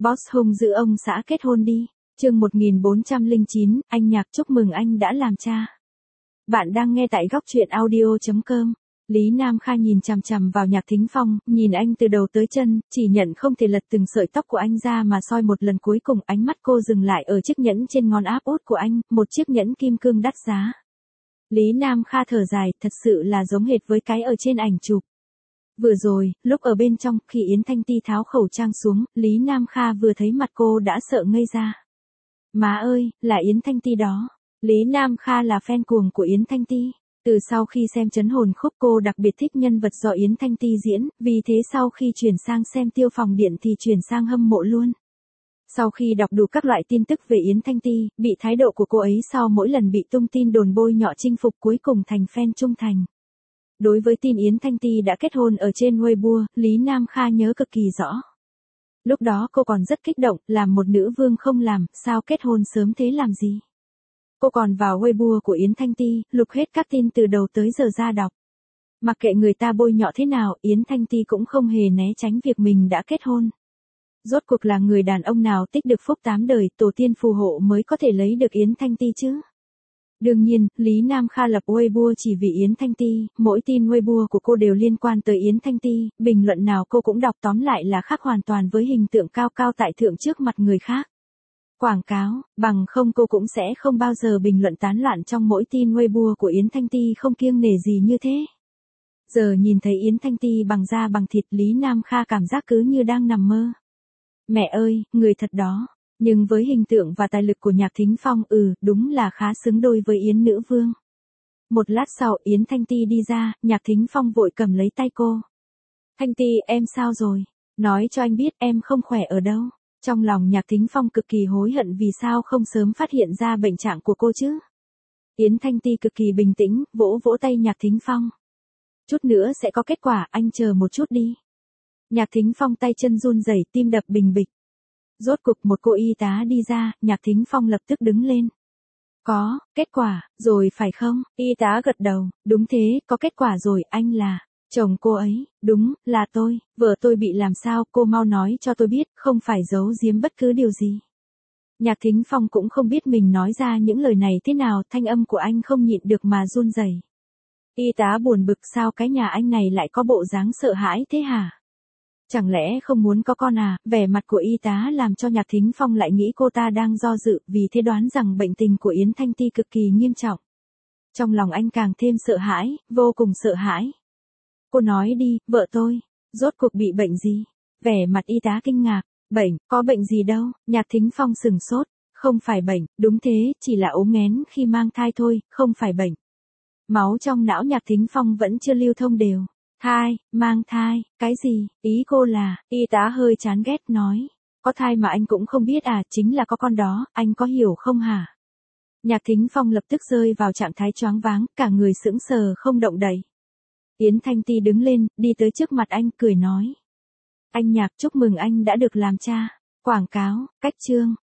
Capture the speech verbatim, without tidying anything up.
Boss hung dữ ông xã kết hôn đi. Chương một nghìn bốn trăm lẻ chín, anh Nhạc chúc mừng anh đã làm cha. Bạn đang nghe tại góc truyện audio chấm com. Lý Nam Kha nhìn chằm chằm vào Nhạc Thính Phong, nhìn anh từ đầu tới chân, chỉ nhận không thể lật từng sợi tóc của anh ra mà soi một lần cuối cùng. Ánh mắt cô dừng lại ở chiếc nhẫn trên ngón áp út của anh, một chiếc nhẫn kim cương đắt giá. Lý Nam Kha thở dài, thật sự là giống hệt với cái ở trên ảnh chụp. Vừa rồi, lúc ở bên trong, khi Yến Thanh Ti tháo khẩu trang xuống, Lý Nam Kha vừa thấy mặt cô đã sợ ngây ra. Má ơi, là Yến Thanh Ti đó. Lý Nam Kha là fan cuồng của Yến Thanh Ti. Từ sau khi xem Trấn Hồn Khúc cô đặc biệt thích nhân vật do Yến Thanh Ti diễn, vì thế sau khi chuyển sang xem Tiêu Phòng Điện thì chuyển sang hâm mộ luôn. Sau khi đọc đủ các loại tin tức về Yến Thanh Ti, bị thái độ của cô ấy sau mỗi lần bị tung tin đồn bôi nhọ chinh phục cuối cùng thành fan trung thành. Đối với tin Yến Thanh Ti đã kết hôn ở trên Weibo, Lý Nam Kha nhớ cực kỳ rõ. Lúc đó cô còn rất kích động, làm một nữ vương không làm, sao kết hôn sớm thế làm gì. Cô còn vào Weibo của Yến Thanh Ti, lục hết các tin từ đầu tới giờ ra đọc. Mặc kệ người ta bôi nhọ thế nào, Yến Thanh Ti cũng không hề né tránh việc mình đã kết hôn. Rốt cuộc là người đàn ông nào tích được phúc tám đời, tổ tiên phù hộ mới có thể lấy được Yến Thanh Ti chứ. Đương nhiên, Lý Nam Kha lập Weibo chỉ vì Yến Thanh Ti, mỗi tin Weibo của cô đều liên quan tới Yến Thanh Ti, bình luận nào cô cũng đọc, tóm lại là khác hoàn toàn với hình tượng cao cao tại thượng trước mặt người khác. Quảng cáo, bằng không cô cũng sẽ không bao giờ bình luận tán loạn trong mỗi tin Weibo của Yến Thanh Ti không kiêng nể gì như thế. Giờ nhìn thấy Yến Thanh Ti bằng da bằng thịt, Lý Nam Kha cảm giác cứ như đang nằm mơ. Mẹ ơi, người thật đó. Nhưng với hình tượng và tài lực của Nhạc Thính Phong, ừ, đúng là khá xứng đôi với Yến nữ vương. Một lát sau, Yến Thanh Ti đi ra, Nhạc Thính Phong vội cầm lấy tay cô. Thanh Ti, em sao rồi? Nói cho anh biết em không khỏe ở đâu. Trong lòng Nhạc Thính Phong cực kỳ hối hận vì sao không sớm phát hiện ra bệnh trạng của cô chứ. Yến Thanh Ti cực kỳ bình tĩnh, vỗ vỗ tay Nhạc Thính Phong. Chút nữa sẽ có kết quả, anh chờ một chút đi. Nhạc Thính Phong tay chân run rẩy, tim đập bình bịch. Rốt cục một cô y tá đi ra, Nhạc Thính Phong lập tức đứng lên. Có, kết quả, rồi phải không? Y tá gật đầu, đúng thế, có kết quả rồi, anh là chồng cô ấy, đúng, là tôi, vợ tôi bị làm sao, cô mau nói cho tôi biết, không phải giấu giếm bất cứ điều gì. Nhạc Thính Phong cũng không biết mình nói ra những lời này thế nào, thanh âm của anh không nhịn được mà run rẩy. Y tá buồn bực, sao cái nhà anh này lại có bộ dáng sợ hãi thế hả? Chẳng lẽ không muốn có con à? Vẻ mặt của y tá làm cho Nhạc Thính Phong lại nghĩ cô ta đang do dự, vì thế đoán rằng bệnh tình của Yến Thanh Ti cực kỳ nghiêm trọng. Trong lòng anh càng thêm sợ hãi, vô cùng sợ hãi. Cô nói đi, vợ tôi, rốt cuộc bị bệnh gì? Vẻ mặt y tá kinh ngạc, bệnh, có bệnh gì đâu? Nhạc Thính Phong sừng sốt, không phải bệnh, đúng thế, chỉ là ốm nghén khi mang thai thôi, không phải bệnh. Máu trong não Nhạc Thính Phong vẫn chưa lưu thông đều. Thai, mang thai, cái gì, ý cô là, y tá hơi chán ghét nói. Có thai mà anh cũng không biết à, chính là có con đó, anh có hiểu không hả? Nhạc Thính Phong lập tức rơi vào trạng thái choáng váng, cả người sững sờ không động đậy. Yến Thanh Ti đứng lên, đi tới trước mặt anh, cười nói. Anh Nhạc chúc mừng anh đã được làm cha. Quảng cáo, cách chương,